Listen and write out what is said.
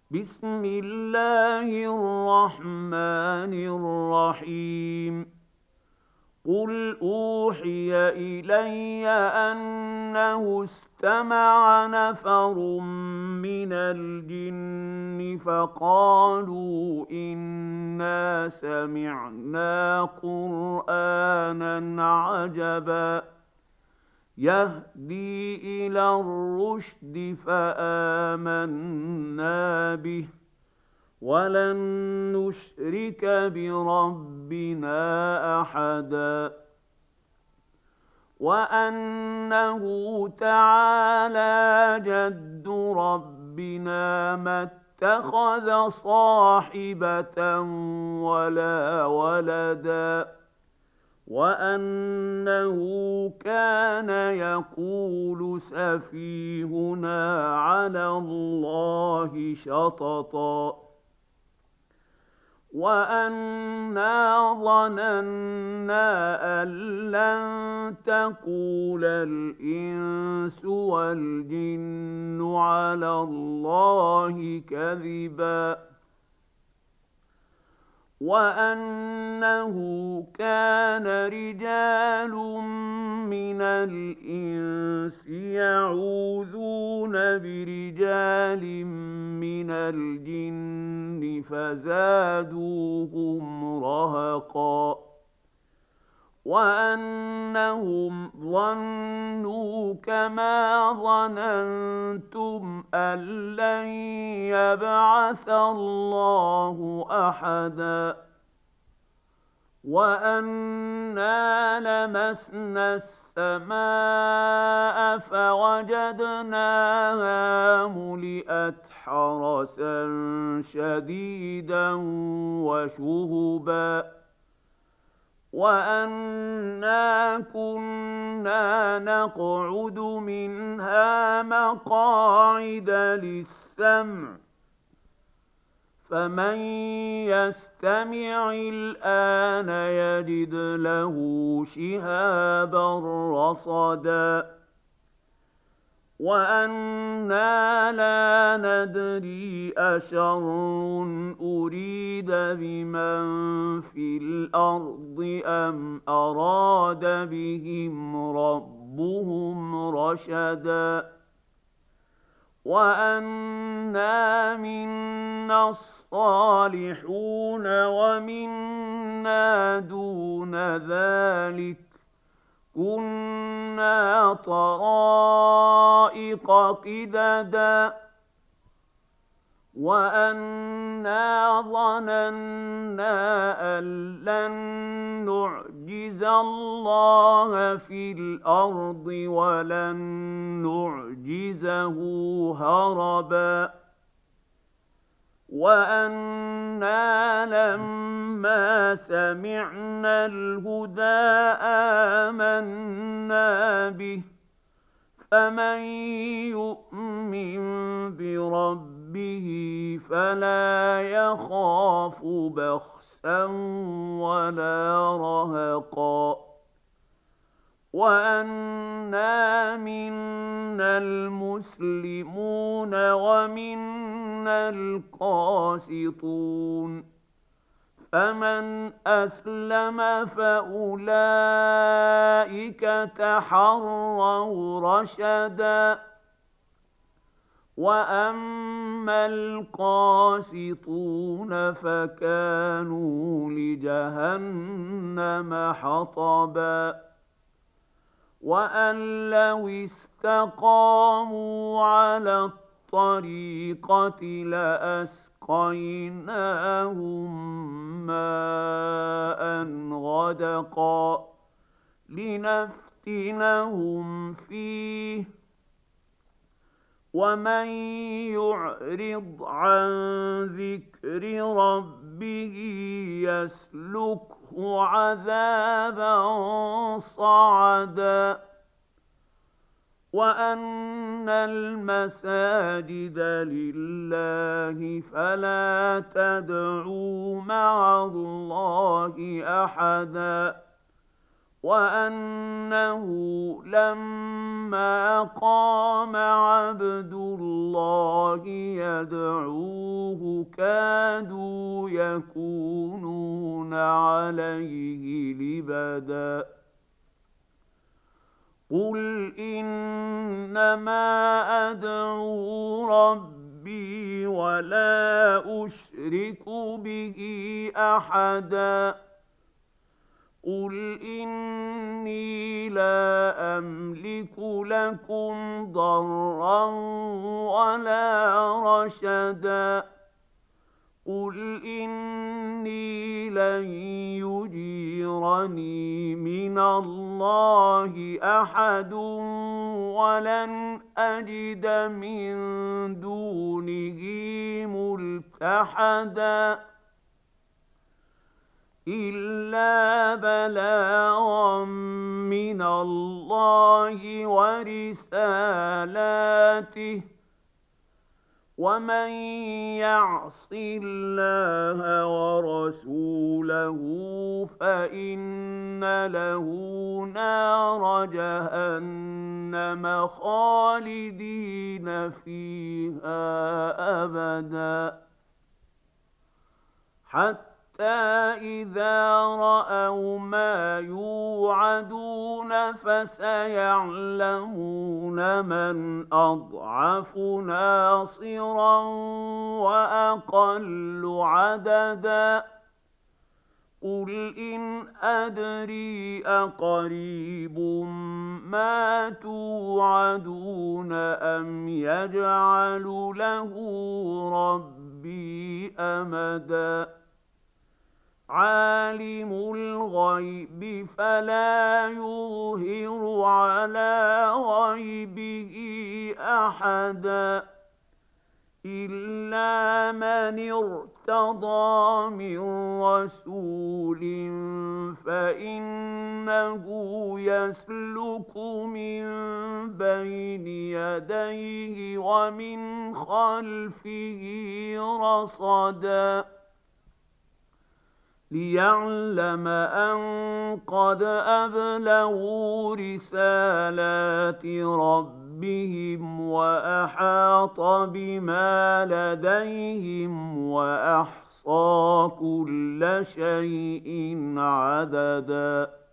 بسم الله الرحمن الرحيم. قل أوحي إلي أنه استمع نفر من الجن فقالوا إنا سمعنا قرآنا عجبا يهدي إلى الرشد فآمنا به ولن نشرك بربنا أحدا وأنه تعالى جد ربنا ما اتخذ صاحبة ولا ولدا وأنه كان يقول سفيهنا على الله شططا وأنا ظننا أن لن تقول الإنس والجن على الله كذبا وأنه كان رجال من الإنس يعوذون برجال من الجن فزادوهم رهقا وأنهم ظنوا كما ظننتم أن لن يبعث الله أحدا وأنا لمسنا السماء فوجدناها ملئت حرسا شديدا وشهبا وأنا كنا نقعد منها مقاعد للسمع فمن يستمع الآن يجد له شهابا رصدا وأنا لا ندري أشر أريد بمن في الأرض أم أراد بهم ربهم رشدا وأنا منا الصالحون ومنا دون ذلك كنا طرائق قددا وأنا ظننا أن لن نعجز الله في الأرض ولن نعجزه هربا وأنا لما سمعنا الهدى آمنا به فمن يؤمن بربه فلا يخاف بخسا ولا رهقا وأنا منا المسلمون ومنا القاسطون فمن أسلم فأولئك تحروا رشدا وأما القاسطون فكانوا لجهنم حطبا وأن لو استقاموا على الطريقة لأسقيناهم ماء غدقا لنفتنهم فيه ومن يعرض عن ذكر ربه يسلكه عذابا صعدا وأن المساجد لله فلا تدعوا مع الله أحدا وأنه لما قام عبد الله يدعوه كادوا يكونون عليه لبدا قل إنما أدعو ربي ولا أشرك به أحدا قل إني لا أملك لكم ضرا ولا رشدا قل إني لن يجيرني من الله أحد ولن أجد من دونه ملتحدا إلا بلاغا من الله ورسالاته ومن يعص الله ورسوله فإن له نار جهنم خالدين فيها أبدا حتى إذا رأوا ما يوعدون فسيعلمون من أضعف ناصرا وأقل عددا قل إن أدري أقريب ما توعدون أم يجعل له ربي أمدا عالم الغيب فلا يظهر على غيبه أحدا إلا من ارتضى من رسول فإنه يسلك من بين يديه ومن خلفه رصدا ليعلم أن قد أبلغوا رسالات ربهم وأحاط بما لديهم وأحصى كل شيء عددا